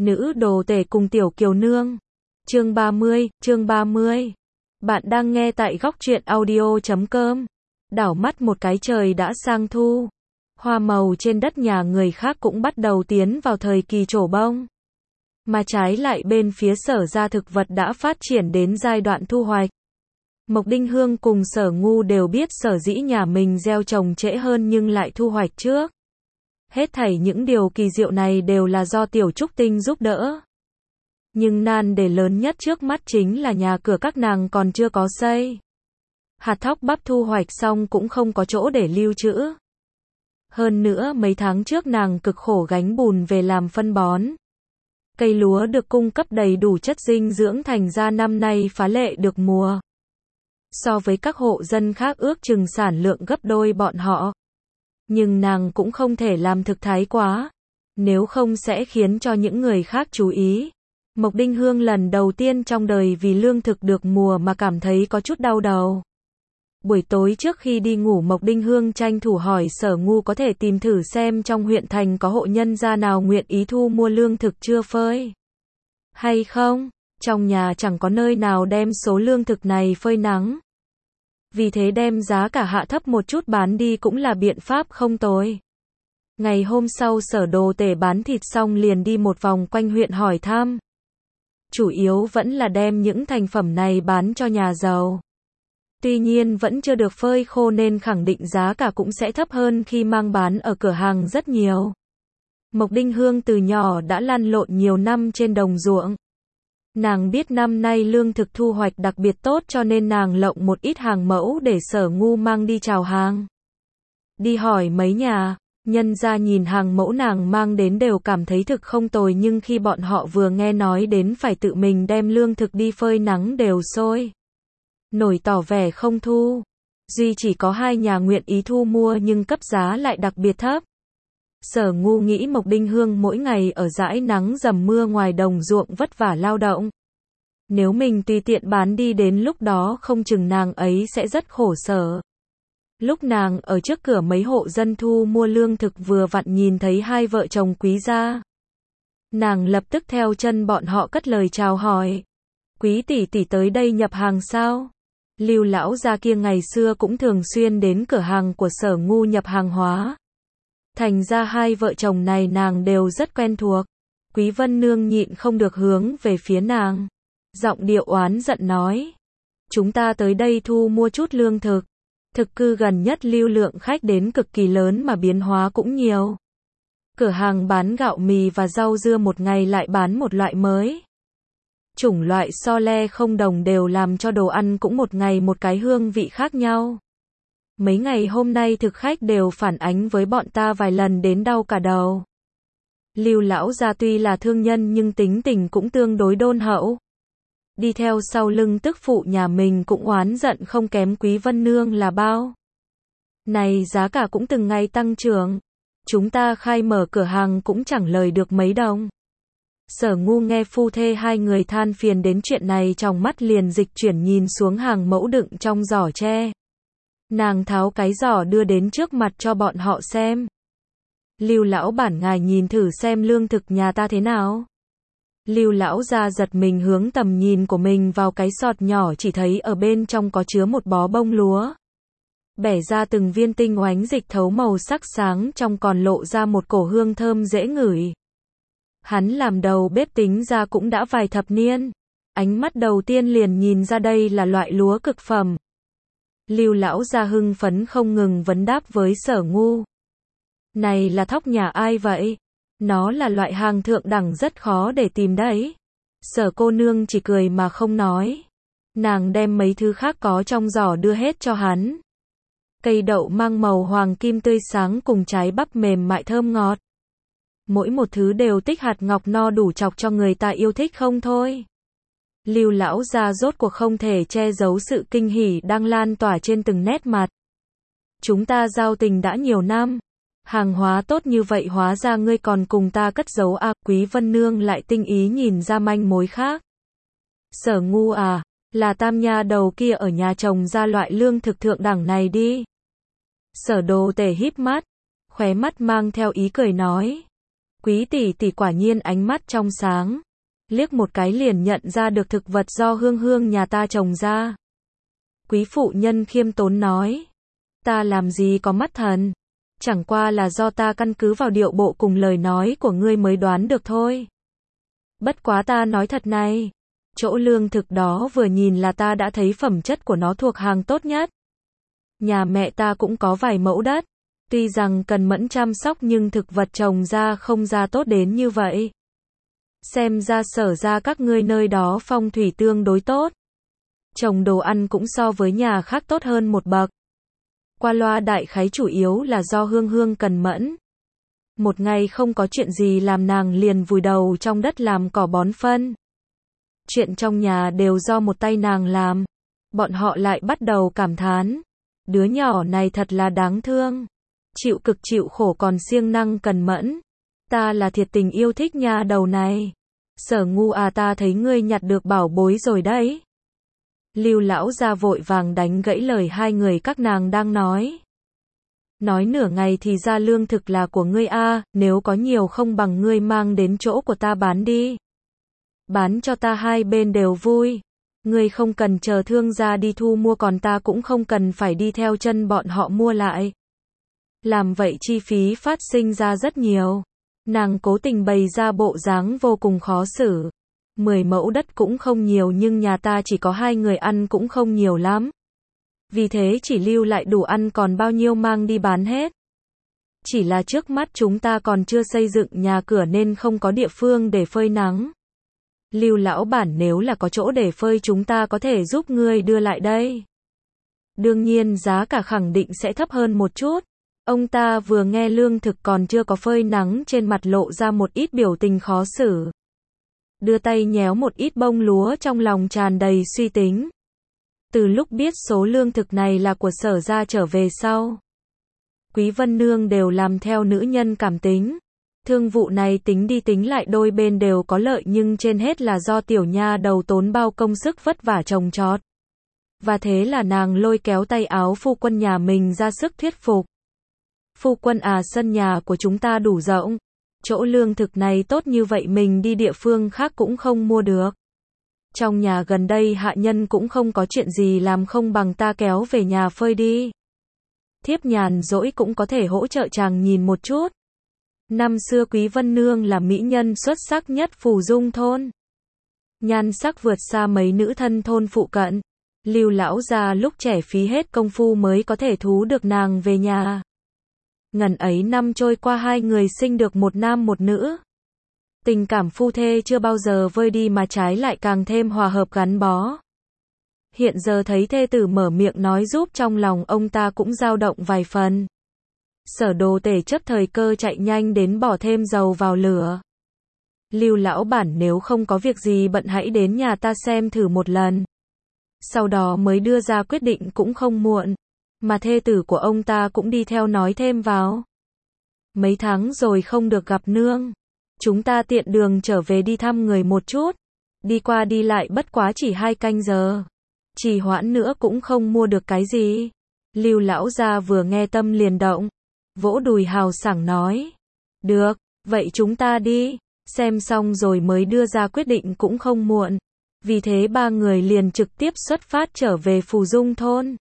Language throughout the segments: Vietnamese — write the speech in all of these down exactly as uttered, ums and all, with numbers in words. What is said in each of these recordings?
Nữ đồ tể cùng tiểu kiều nương. Chương ba mươi, chương ba mươi. Bạn đang nghe tại góc truyện audio chấm com. Đảo mắt một cái trời đã sang thu. Hoa màu trên đất nhà người khác cũng bắt đầu tiến vào thời kỳ trổ bông. Mà trái lại bên phía Sở gia thực vật đã phát triển đến giai đoạn thu hoạch. Mộc Đinh Hương cùng Sở Ngu đều biết sở dĩ nhà mình gieo trồng trễ hơn nhưng lại thu hoạch trước. Hết thảy những điều kỳ diệu này đều là do Tiểu Trúc Tinh giúp đỡ. Nhưng nan đề lớn nhất trước mắt chính là nhà cửa các nàng còn chưa có xây. Hạt thóc bắp thu hoạch xong cũng không có chỗ để lưu trữ. Hơn nữa mấy tháng trước nàng cực khổ gánh bùn về làm phân bón. Cây lúa được cung cấp đầy đủ chất dinh dưỡng thành ra năm nay phá lệ được mùa. So với các hộ dân khác ước chừng sản lượng gấp đôi bọn họ. Nhưng nàng cũng không thể làm thực thái quá, nếu không sẽ khiến cho những người khác chú ý. Mộc Đinh Hương lần đầu tiên trong đời vì lương thực được mùa mà cảm thấy có chút đau đầu. Buổi tối trước khi đi ngủ Mộc Đinh Hương tranh thủ hỏi Sở Ngu có thể tìm thử xem trong huyện thành có hộ nhân gia nào nguyện ý thu mua lương thực chưa phơi hay không, trong nhà chẳng có nơi nào đem số lương thực này phơi nắng. Vì thế đem giá cả hạ thấp một chút bán đi cũng là biện pháp không tồi. Ngày hôm sau Sở đồ tể bán thịt xong liền đi một vòng quanh huyện hỏi thăm. Chủ yếu vẫn là đem những thành phẩm này bán cho nhà giàu. Tuy nhiên vẫn chưa được phơi khô nên khẳng định giá cả cũng sẽ thấp hơn khi mang bán ở cửa hàng rất nhiều. Mộc Đinh Hương từ nhỏ đã lăn lộn nhiều năm trên đồng ruộng. Nàng biết năm nay lương thực thu hoạch đặc biệt tốt cho nên nàng lộng một ít hàng mẫu để Sở Ngu mang đi chào hàng. Đi hỏi mấy nhà, nhân ra nhìn hàng mẫu nàng mang đến đều cảm thấy thực không tồi nhưng khi bọn họ vừa nghe nói đến phải tự mình đem lương thực đi phơi nắng đều sôi nổi tỏ vẻ không thu. Duy chỉ có hai nhà nguyện ý thu mua nhưng cấp giá lại đặc biệt thấp. Sở Ngu nghĩ Mộc Đinh Hương mỗi ngày ở dãi nắng dầm mưa ngoài đồng ruộng vất vả lao động. Nếu mình tùy tiện bán đi đến lúc đó không chừng nàng ấy sẽ rất khổ sở. Lúc nàng ở trước cửa mấy hộ dân thu mua lương thực vừa vặn nhìn thấy hai vợ chồng quý gia. Nàng lập tức theo chân bọn họ cất lời chào hỏi. Quý tỷ tỷ tới đây nhập hàng sao? Lưu lão gia kia ngày xưa cũng thường xuyên đến cửa hàng của Sở Ngu nhập hàng hóa. Thành ra hai vợ chồng này nàng đều rất quen thuộc. Quý Vân Nương nhịn không được hướng về phía nàng. Giọng điệu oán giận nói. Chúng ta tới đây thu mua chút lương thực. Thực cư gần nhất lưu lượng khách đến cực kỳ lớn mà biến hóa cũng nhiều. Cửa hàng bán gạo mì và rau dưa một ngày lại bán một loại mới. Chủng loại so le không đồng đều làm cho đồ ăn cũng một ngày một cái hương vị khác nhau. Mấy ngày hôm nay thực khách đều phản ánh với bọn ta vài lần đến đau cả đầu. Lưu lão gia tuy là thương nhân nhưng tính tình cũng tương đối đôn hậu. Đi theo sau lưng tức phụ nhà mình cũng oán giận không kém Quý Vân Nương là bao. Này giá cả cũng từng ngày tăng trưởng. Chúng ta khai mở cửa hàng cũng chẳng lời được mấy đồng. Sở Ngu nghe phu thê hai người than phiền đến chuyện này trong mắt liền dịch chuyển nhìn xuống hàng mẫu đựng trong giỏ tre. Nàng tháo cái giỏ đưa đến trước mặt cho bọn họ xem. Lưu lão bản ngài nhìn thử xem lương thực nhà ta thế nào. Lưu lão ra giật mình hướng tầm nhìn của mình vào cái sọt nhỏ chỉ thấy ở bên trong có chứa một bó bông lúa. Bẻ ra từng viên tinh oánh dịch thấu màu sắc sáng trong còn lộ ra một cổ hương thơm dễ ngửi. Hắn làm đầu bếp tính ra cũng đã vài thập niên. Ánh mắt đầu tiên liền nhìn ra đây là loại lúa cực phẩm. Lưu lão gia hưng phấn không ngừng vấn đáp với Sở Ngu. Này là thóc nhà ai vậy? Nó là loại hàng thượng đẳng rất khó để tìm đấy. Sở cô nương chỉ cười mà không nói. Nàng đem mấy thứ khác có trong giỏ đưa hết cho hắn. Cây đậu mang màu hoàng kim tươi sáng cùng trái bắp mềm mại thơm ngọt. Mỗi một thứ đều tích hạt ngọc no đủ chọc cho người ta yêu thích không thôi. Lưu lão gia rốt cuộc không thể che giấu sự kinh hỉ đang lan tỏa trên từng nét mặt. Chúng ta giao tình đã nhiều năm. Hàng hóa tốt như vậy hóa ra ngươi còn cùng ta cất giấu à? Quý Vân Nương lại tinh ý nhìn ra manh mối khác. Sở Ngu à, là tam nha đầu kia ở nhà chồng ra loại lương thực thượng đẳng này đi. Sở đồ tể híp mắt, khóe mắt mang theo ý cười nói. Quý tỷ tỷ quả nhiên ánh mắt trong sáng. Liếc một cái liền nhận ra được thực vật do Hương Hương nhà ta trồng ra. Quý phụ nhân khiêm tốn nói. Ta làm gì có mắt thần. Chẳng qua là do ta căn cứ vào điệu bộ cùng lời nói của ngươi mới đoán được thôi. Bất quá ta nói thật này. Chỗ lương thực đó vừa nhìn là ta đã thấy phẩm chất của nó thuộc hàng tốt nhất. Nhà mẹ ta cũng có vài mẫu đất. Tuy rằng cần mẫn chăm sóc nhưng thực vật trồng ra không ra tốt đến như vậy. Xem ra Sở ra các ngươi nơi đó phong thủy tương đối tốt. Trồng đồ ăn cũng so với nhà khác tốt hơn một bậc. Qua loa đại khái chủ yếu là do Hương Hương cần mẫn. Một ngày không có chuyện gì làm nàng liền vùi đầu trong đất làm cỏ bón phân. Chuyện trong nhà đều do một tay nàng làm. Bọn họ lại bắt đầu cảm thán. Đứa nhỏ này thật là đáng thương. Chịu cực chịu khổ còn siêng năng cần mẫn. Ta là thiệt tình yêu thích nha đầu này. Sở Ngu à, ta thấy ngươi nhặt được bảo bối rồi đấy. Lưu lão gia vội vàng đánh gãy lời hai người các nàng đang nói. Nói nửa ngày thì ra lương thực là của ngươi a, nếu có nhiều không bằng ngươi mang đến chỗ của ta bán đi. Bán cho ta hai bên đều vui. Ngươi không cần chờ thương gia đi thu mua, còn ta cũng không cần phải đi theo chân bọn họ mua lại. Làm vậy chi phí phát sinh ra rất nhiều. Nàng cố tình bày ra bộ dáng vô cùng khó xử. Mười mẫu đất cũng không nhiều nhưng nhà ta chỉ có hai người ăn cũng không nhiều lắm. Vì thế chỉ lưu lại đủ ăn, còn bao nhiêu mang đi bán hết. Chỉ là trước mắt chúng ta còn chưa xây dựng nhà cửa nên không có địa phương để phơi nắng. Lưu lão bản, nếu là có chỗ để phơi chúng ta có thể giúp ngươi đưa lại đây. Đương nhiên giá cả khẳng định sẽ thấp hơn một chút. Ông ta vừa nghe lương thực còn chưa có phơi nắng, trên mặt lộ ra một ít biểu tình khó xử. Đưa tay nhéo một ít bông lúa, trong lòng tràn đầy suy tính. Từ lúc biết số lương thực này là của Sở ra trở về sau, Quý Vân Nương đều làm theo nữ nhân cảm tính. Thương vụ này tính đi tính lại đôi bên đều có lợi, nhưng trên hết là do tiểu nha đầu tốn bao công sức vất vả trồng trọt. Và thế là nàng lôi kéo tay áo phu quân nhà mình ra sức thuyết phục. Phu quân à, sân nhà của chúng ta đủ rộng. Chỗ lương thực này tốt như vậy mình đi địa phương khác cũng không mua được. Trong nhà gần đây hạ nhân cũng không có chuyện gì làm, không bằng ta kéo về nhà phơi đi. Thiếp nhàn rỗi cũng có thể hỗ trợ chàng nhìn một chút. Năm xưa Quý Vân Nương là mỹ nhân xuất sắc nhất Phù Dung thôn. Nhan sắc vượt xa mấy nữ thân thôn phụ cận. Lưu lão gia lúc trẻ phí hết công phu mới có thể thú được nàng về nhà. Ngần ấy năm trôi qua, hai người sinh được một nam một nữ. Tình cảm phu thê chưa bao giờ vơi đi mà trái lại càng thêm hòa hợp gắn bó. Hiện giờ thấy thê tử mở miệng nói giúp, trong lòng ông ta cũng dao động vài phần. Sở Đồ Tể chấp thời cơ chạy nhanh đến bỏ thêm dầu vào lửa. Lưu lão bản, nếu không có việc gì bận hãy đến nhà ta xem thử một lần. Sau đó mới đưa ra quyết định cũng không muộn. Mà thê tử của ông ta cũng đi theo nói thêm vào. Mấy tháng rồi không được gặp nương. Chúng ta tiện đường trở về đi thăm người một chút. Đi qua đi lại bất quá chỉ hai canh giờ. Trì hoãn nữa cũng không mua được cái gì. Lưu lão gia vừa nghe tâm liền động. Vỗ đùi hào sảng nói. Được, vậy chúng ta đi. Xem xong rồi mới đưa ra quyết định cũng không muộn. Vì thế ba người liền trực tiếp xuất phát trở về Phù Dung thôn.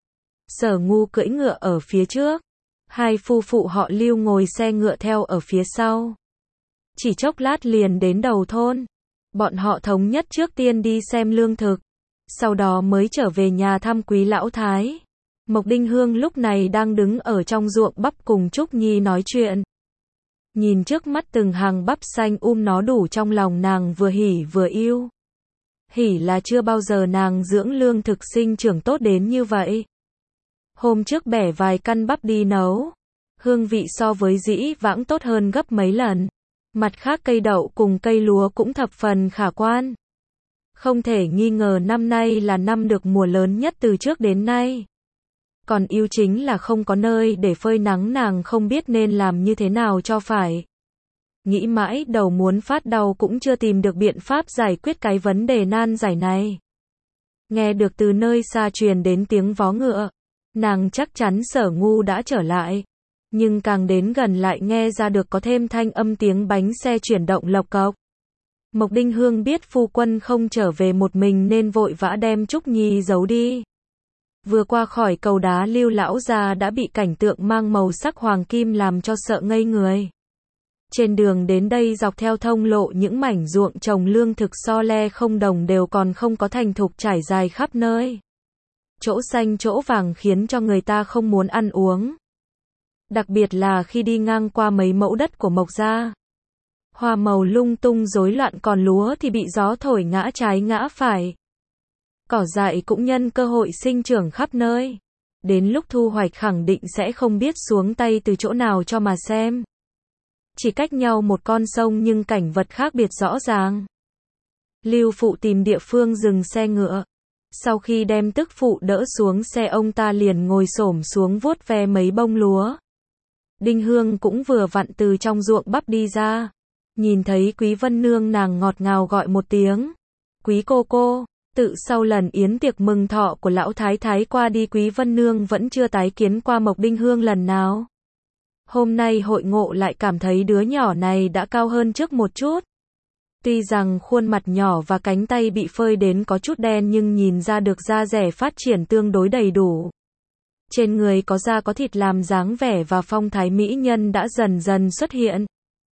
Sở Ngu cưỡi ngựa ở phía trước. Hai phu phụ họ Lưu ngồi xe ngựa theo ở phía sau. Chỉ chốc lát liền đến đầu thôn. Bọn họ thống nhất trước tiên đi xem lương thực. Sau đó mới trở về nhà thăm Quý lão thái. Mộc Đinh Hương lúc này đang đứng ở trong ruộng bắp cùng Trúc Nhi nói chuyện. Nhìn trước mắt từng hàng bắp xanh um, nó đủ trong lòng nàng vừa hỉ vừa yêu. Hỉ là chưa bao giờ nàng dưỡng lương thực sinh trưởng tốt đến như vậy. Hôm trước bẻ vài căn bắp đi nấu. Hương vị so với dĩ vãng tốt hơn gấp mấy lần. Mặt khác cây đậu cùng cây lúa cũng thập phần khả quan. Không thể nghi ngờ năm nay là năm được mùa lớn nhất từ trước đến nay. Còn yêu chính là không có nơi để phơi nắng, nàng không biết nên làm như thế nào cho phải. Nghĩ mãi đầu muốn phát đau cũng chưa tìm được biện pháp giải quyết cái vấn đề nan giải này. Nghe được từ nơi xa truyền đến tiếng vó ngựa. Nàng chắc chắn Sở Ngu đã trở lại. Nhưng càng đến gần lại nghe ra được có thêm thanh âm tiếng bánh xe chuyển động lộc cộc. Mộc Đinh Hương biết phu quân không trở về một mình nên vội vã đem Trúc Nhi giấu đi. Vừa qua khỏi cầu đá Lưu lão gia đã bị cảnh tượng mang màu sắc hoàng kim làm cho sợ ngây người. Trên đường đến đây dọc theo thông lộ những mảnh ruộng trồng lương thực so le không đồng đều còn không có thành thục trải dài khắp nơi. Chỗ xanh chỗ vàng khiến cho người ta không muốn ăn uống. Đặc biệt là khi đi ngang qua mấy mẫu đất của Mộc gia. Hoa màu lung tung rối loạn còn lúa thì bị gió thổi ngã trái ngã phải. Cỏ dại cũng nhân cơ hội sinh trưởng khắp nơi. Đến lúc thu hoạch khẳng định sẽ không biết xuống tay từ chỗ nào cho mà xem. Chỉ cách nhau một con sông nhưng cảnh vật khác biệt rõ ràng. Lưu phụ tìm địa phương dừng xe ngựa. Sau khi đem tức phụ đỡ xuống xe ông ta liền ngồi xổm xuống vuốt ve mấy bông lúa. Đinh Hương cũng vừa vặn từ trong ruộng bắp đi ra. Nhìn thấy Quý Vân Nương nàng ngọt ngào gọi một tiếng. Quý cô cô, tự sau lần yến tiệc mừng thọ của lão thái thái qua đi Quý Vân Nương vẫn chưa tái kiến qua Mộc Đinh Hương lần nào. Hôm nay hội ngộ lại cảm thấy đứa nhỏ này đã cao hơn trước một chút. Tuy rằng khuôn mặt nhỏ và cánh tay bị phơi đến có chút đen nhưng nhìn ra được da dẻ phát triển tương đối đầy đủ. Trên người có da có thịt làm dáng vẻ và phong thái mỹ nhân đã dần dần xuất hiện.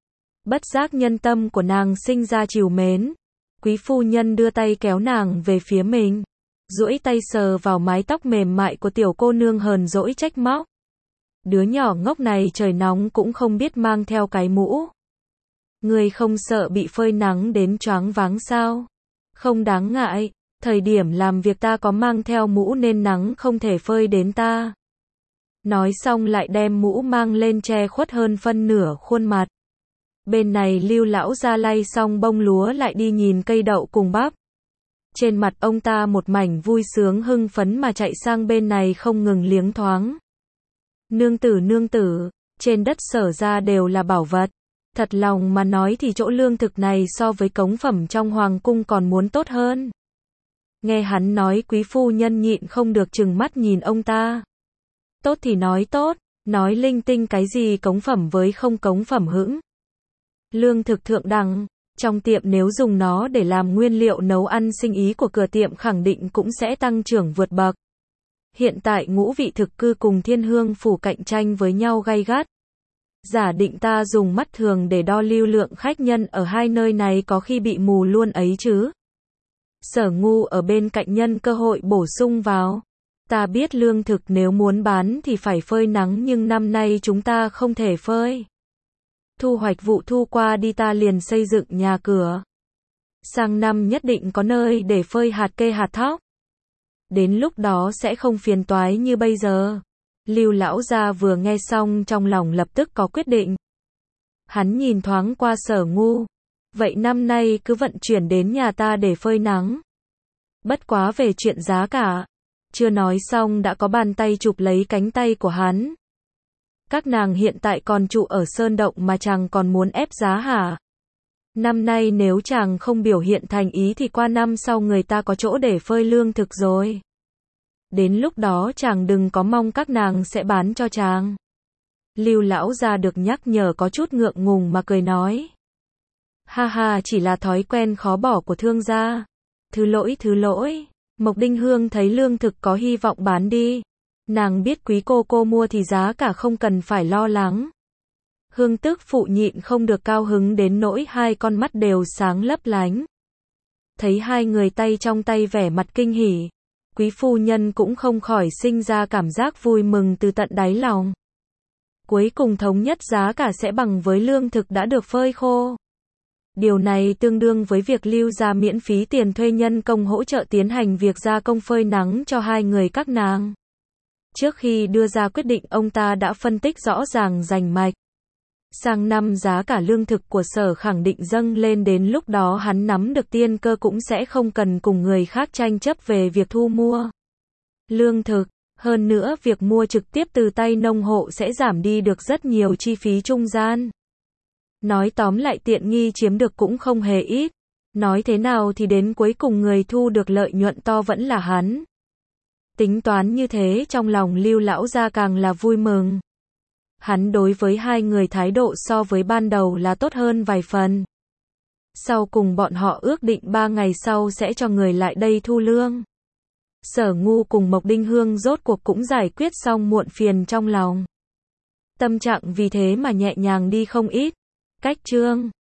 Bất giác nhân tâm của nàng sinh ra trìu mến. Quý phu nhân đưa tay kéo nàng về phía mình. Duỗi tay sờ vào mái tóc mềm mại của tiểu cô nương hờn dỗi trách móc. Đứa nhỏ ngốc này trời nóng cũng không biết mang theo cái mũ. Ngươi không sợ bị phơi nắng đến choáng váng sao? Không đáng ngại, thời điểm làm việc ta có mang theo mũ nên nắng không thể phơi đến ta. Nói xong lại đem mũ mang lên che khuất hơn phân nửa khuôn mặt. Bên này Lưu lão gia lay xong bông lúa lại đi nhìn cây đậu cùng bắp. Trên mặt ông ta một mảnh vui sướng hưng phấn mà chạy sang bên này không ngừng liếng thoáng. Nương tử nương tử, trên đất Sở ra đều là bảo vật. Thật lòng mà nói thì chỗ lương thực này so với cống phẩm trong hoàng cung còn muốn tốt hơn. Nghe hắn nói quý phu nhân nhịn không được trừng mắt nhìn ông ta. Tốt thì nói tốt, nói linh tinh cái gì cống phẩm với không cống phẩm hững. Lương thực thượng đẳng, trong tiệm nếu dùng nó để làm nguyên liệu nấu ăn sinh ý của cửa tiệm khẳng định cũng sẽ tăng trưởng vượt bậc. Hiện tại ngũ vị thực cư cùng Thiên Hương phủ cạnh tranh với nhau gay gắt. Giả định ta dùng mắt thường để đo lưu lượng khách nhân ở hai nơi này có khi bị mù luôn ấy chứ. Sở Ngu ở bên cạnh nhân cơ hội bổ sung vào. Ta biết lương thực nếu muốn bán thì phải phơi nắng nhưng năm nay chúng ta không thể phơi. Thu hoạch vụ thu qua đi ta liền xây dựng nhà cửa. Sang năm nhất định có nơi để phơi hạt kê hạt thóc. Đến lúc đó sẽ không phiền toái như bây giờ. Lưu lão gia vừa nghe xong trong lòng lập tức có quyết định. Hắn nhìn thoáng qua Sở Ngu. Vậy năm nay cứ vận chuyển đến nhà ta để phơi nắng. Bất quá về chuyện giá cả. Chưa nói xong đã có bàn tay chụp lấy cánh tay của hắn. Các nàng hiện tại còn trụ ở sơn động mà chàng còn muốn ép giá hả? Năm nay nếu chàng không biểu hiện thành ý thì qua năm sau người ta có chỗ để phơi lương thực rồi. Đến lúc đó chàng đừng có mong các nàng sẽ bán cho chàng. Lưu lão gia được nhắc nhở có chút ngượng ngùng mà cười nói. Ha ha, chỉ là thói quen khó bỏ của thương gia. Thứ lỗi thứ lỗi. Mộc Đinh Hương thấy lương thực có hy vọng bán đi. Nàng biết quý cô cô mua thì giá cả không cần phải lo lắng. Hương tức phụ nhịn không được cao hứng đến nỗi hai con mắt đều sáng lấp lánh. Thấy hai người tay trong tay vẻ mặt kinh hỉ. Quý phu nhân cũng không khỏi sinh ra cảm giác vui mừng từ tận đáy lòng. Cuối cùng thống nhất giá cả sẽ bằng với lương thực đã được phơi khô. Điều này tương đương với việc Lưu gia miễn phí tiền thuê nhân công hỗ trợ tiến hành việc gia công phơi nắng cho hai người các nàng. Trước khi đưa ra quyết định ông ta đã phân tích rõ ràng rành mạch. Sang năm giá cả lương thực của Sở khẳng định dâng lên, đến lúc đó hắn nắm được tiên cơ cũng sẽ không cần cùng người khác tranh chấp về việc thu mua lương thực. Hơn nữa việc mua trực tiếp từ tay nông hộ sẽ giảm đi được rất nhiều chi phí trung gian. Nói tóm lại tiện nghi chiếm được cũng không hề ít. Nói thế nào thì đến cuối cùng người thu được lợi nhuận to vẫn là hắn. Tính toán như thế trong lòng Lưu lão gia càng là vui mừng. Hắn đối với hai người thái độ so với ban đầu là tốt hơn vài phần. Sau cùng bọn họ ước định ba ngày sau sẽ cho người lại đây thu lương. Sở Ngu cùng Mộc Đinh Hương rốt cuộc cũng giải quyết xong muộn phiền trong lòng. Tâm trạng vì thế mà nhẹ nhàng đi không ít. Cách chương